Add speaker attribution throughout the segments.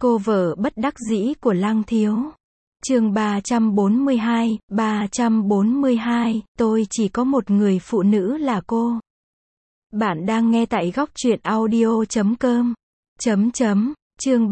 Speaker 1: Cô vợ bất đắc dĩ của Lăng Thiếu. Chương 342, tôi chỉ có một người phụ nữ là cô. Bạn đang nghe tại góc truyện audio.com. Chương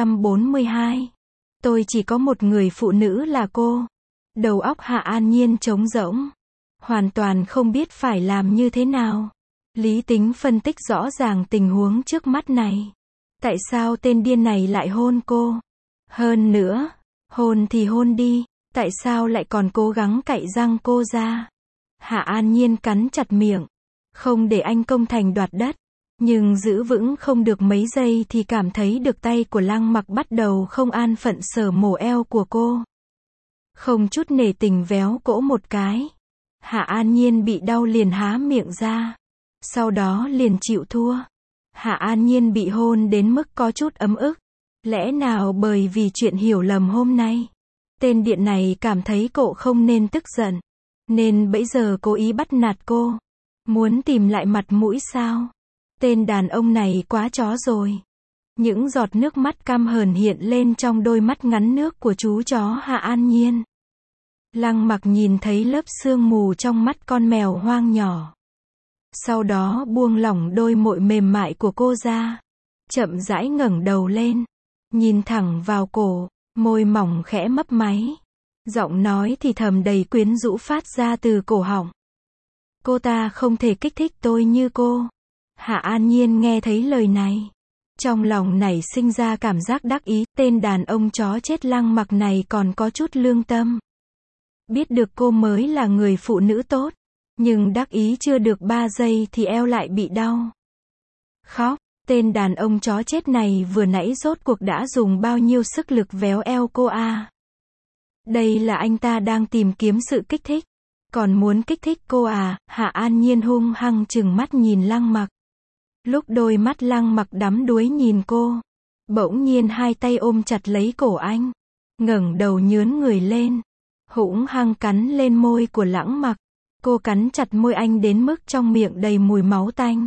Speaker 1: 342. Tôi chỉ có một người phụ nữ là cô. Đầu óc Hạ An Nhiên trống rỗng. Hoàn toàn không biết phải làm như thế nào. Lý tính phân tích rõ ràng tình huống trước mắt này. Tại sao tên điên này lại hôn cô? Hơn nữa, hôn thì hôn đi, tại sao lại còn cố gắng cạy răng cô ra? Hạ An Nhiên cắn chặt miệng, không để anh công thành đoạt đất, nhưng giữ vững không được mấy giây thì cảm thấy được tay của Lăng Mặc bắt đầu không an phận sờ mổ eo của cô. Không chút nể tình véo cỗ một cái. Hạ An Nhiên bị đau liền há miệng ra, sau đó liền chịu thua. Hạ An Nhiên bị hôn đến mức có chút ấm ức. Lẽ nào bởi vì chuyện hiểu lầm hôm nay, tên điện này cảm thấy cô không nên tức giận, nên bấy giờ cố ý bắt nạt cô, muốn tìm lại mặt mũi sao? Tên đàn ông này quá chó rồi. Những giọt nước mắt căm hờn hiện lên trong đôi mắt ngắn nước của chú chó Hạ An Nhiên. Lăng Mặc nhìn thấy lớp sương mù trong mắt con mèo hoang nhỏ. Sau đó buông lỏng đôi môi mềm mại của cô ra, chậm rãi ngẩng đầu lên, nhìn thẳng vào cổ, môi mỏng khẽ mấp máy. Giọng nói thì thầm đầy quyến rũ phát ra từ cổ họng. Cô ta không thể kích thích tôi như cô. Hạ An Nhiên nghe thấy lời này, trong lòng nảy sinh ra cảm giác đắc ý, tên đàn ông chó chết Lăng Mặc này còn có chút lương tâm. Biết được cô mới là người phụ nữ tốt, nhưng đắc ý chưa được 3 giây thì eo lại bị đau. Khóc, tên đàn ông chó chết này vừa nãy rốt cuộc đã dùng bao nhiêu sức lực véo eo cô à? Đây là anh ta đang tìm kiếm sự kích thích, còn muốn kích thích cô à? Hạ An Nhiên hung hăng trừng mắt nhìn Lăng Mặc. Lúc đôi mắt Lăng Mặc đắm đuối nhìn cô, bỗng nhiên hai tay ôm chặt lấy cổ anh, ngẩng đầu nhướn người lên, hung hăng cắn lên môi của Lăng Mặc. Cô cắn chặt môi anh đến mức trong miệng đầy mùi máu tanh,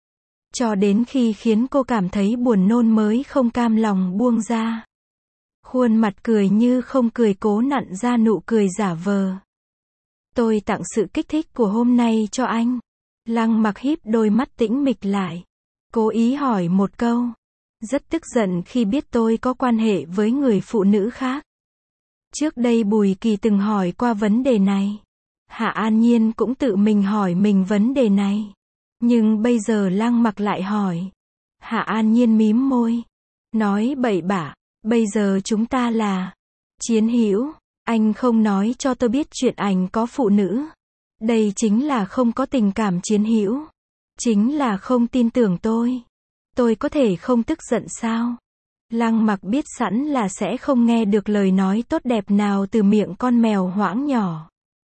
Speaker 1: cho đến khi khiến cô cảm thấy buồn nôn mới không cam lòng buông ra. Khuôn mặt cười như không cười cố nặn ra nụ cười giả vờ. Tôi tặng sự kích thích của hôm nay cho anh. Lăng Mặc híp đôi mắt tĩnh mịch lại, cố ý hỏi một câu. Rất tức giận khi biết tôi có quan hệ với người phụ nữ khác. Trước đây Bùi Kỳ từng hỏi qua vấn đề này. Hạ An Nhiên cũng tự mình hỏi mình vấn đề này. Nhưng bây giờ Lăng Mặc lại hỏi. Hạ An Nhiên mím môi, nói bậy bạ, bây giờ chúng ta là chiến hữu, anh không nói cho tôi biết chuyện anh có phụ nữ. Đây chính là không có tình cảm chiến hữu, chính là không tin tưởng tôi. Tôi có thể không tức giận sao? Lăng Mặc biết sẵn là sẽ không nghe được lời nói tốt đẹp nào từ miệng con mèo hoang nhỏ.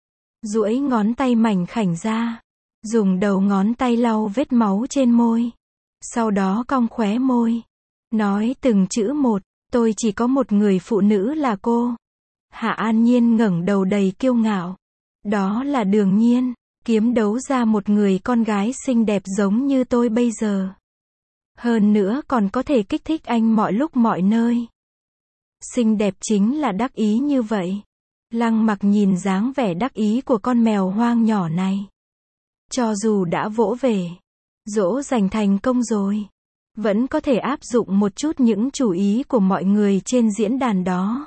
Speaker 1: Duỗi ngón tay mảnh khảnh ra, dùng đầu ngón tay lau vết máu trên môi, sau đó cong khóe môi, nói từng chữ một, tôi chỉ có một người phụ nữ là cô. Hạ An Nhiên ngẩng đầu đầy kiêu ngạo. Đó là đương nhiên, kiếm đấu ra một người con gái xinh đẹp giống như tôi bây giờ. Hơn nữa còn có thể kích thích anh mọi lúc mọi nơi. Xinh đẹp chính là đắc ý như vậy. Lăng Mặc nhìn dáng vẻ đắc ý của con mèo hoang nhỏ này. Cho dù đã vỗ về, dỗ dành thành công rồi, vẫn có thể áp dụng một chút những chủ ý của mọi người trên diễn đàn đó.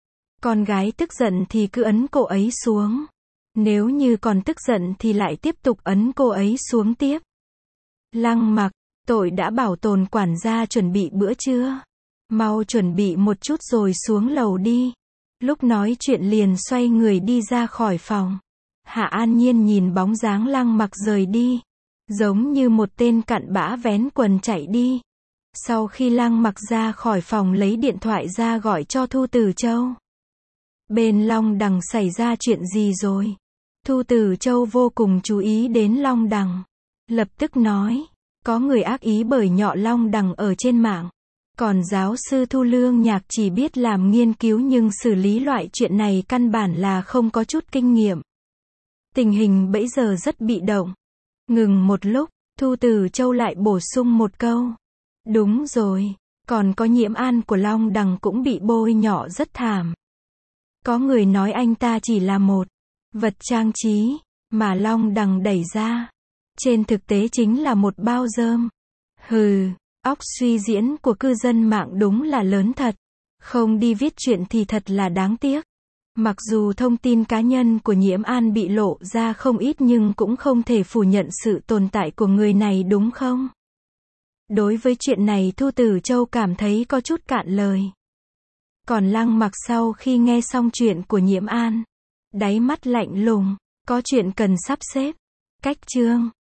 Speaker 1: Con gái tức giận thì cứ ấn cô ấy xuống. Nếu như còn tức giận thì lại tiếp tục ấn cô ấy xuống tiếp. Lăng Mặc, tôi đã bảo Tồn quản gia chuẩn bị bữa trưa. Mau chuẩn bị một chút rồi xuống lầu đi. Lúc nói chuyện liền xoay người đi ra khỏi phòng. Hạ An Nhiên nhìn bóng dáng Lăng Mặc rời đi, giống như một tên cặn bã vén quần chạy đi. Sau khi Lăng Mặc ra khỏi phòng lấy điện thoại ra gọi cho Thu Tử Châu. Bên Long Đằng xảy ra chuyện gì rồi? Thu Tử Châu vô cùng chú ý đến Long Đằng. Lập tức nói, có người ác ý bởi nhọ Long Đằng ở trên mạng. Còn giáo sư Thu Lương Nhạc chỉ biết làm nghiên cứu nhưng xử lý loại chuyện này căn bản là không có chút kinh nghiệm. Tình hình bấy giờ rất bị động. Ngừng một lúc, Thu Tử Châu lại bổ sung một câu. Đúng rồi, Còn có Nhiễm An của Long Đằng cũng bị bôi nhọ rất thảm. Có người nói anh ta chỉ là một vật trang trí mà Long Đằng đẩy ra. Trên thực tế chính là một bao rơm. Hừ, óc suy diễn của cư dân mạng đúng là lớn thật. Không đi viết chuyện thì thật là đáng tiếc. Mặc dù thông tin cá nhân của Nhiễm An bị lộ ra không ít nhưng cũng không thể phủ nhận sự tồn tại của người này đúng không? Đối với chuyện này Thu Tử Châu cảm thấy có chút cạn lời. Còn Lăng Mặc sau khi nghe xong chuyện của Nhiễm An, đáy mắt lạnh lùng, có chuyện cần sắp xếp. Cách chương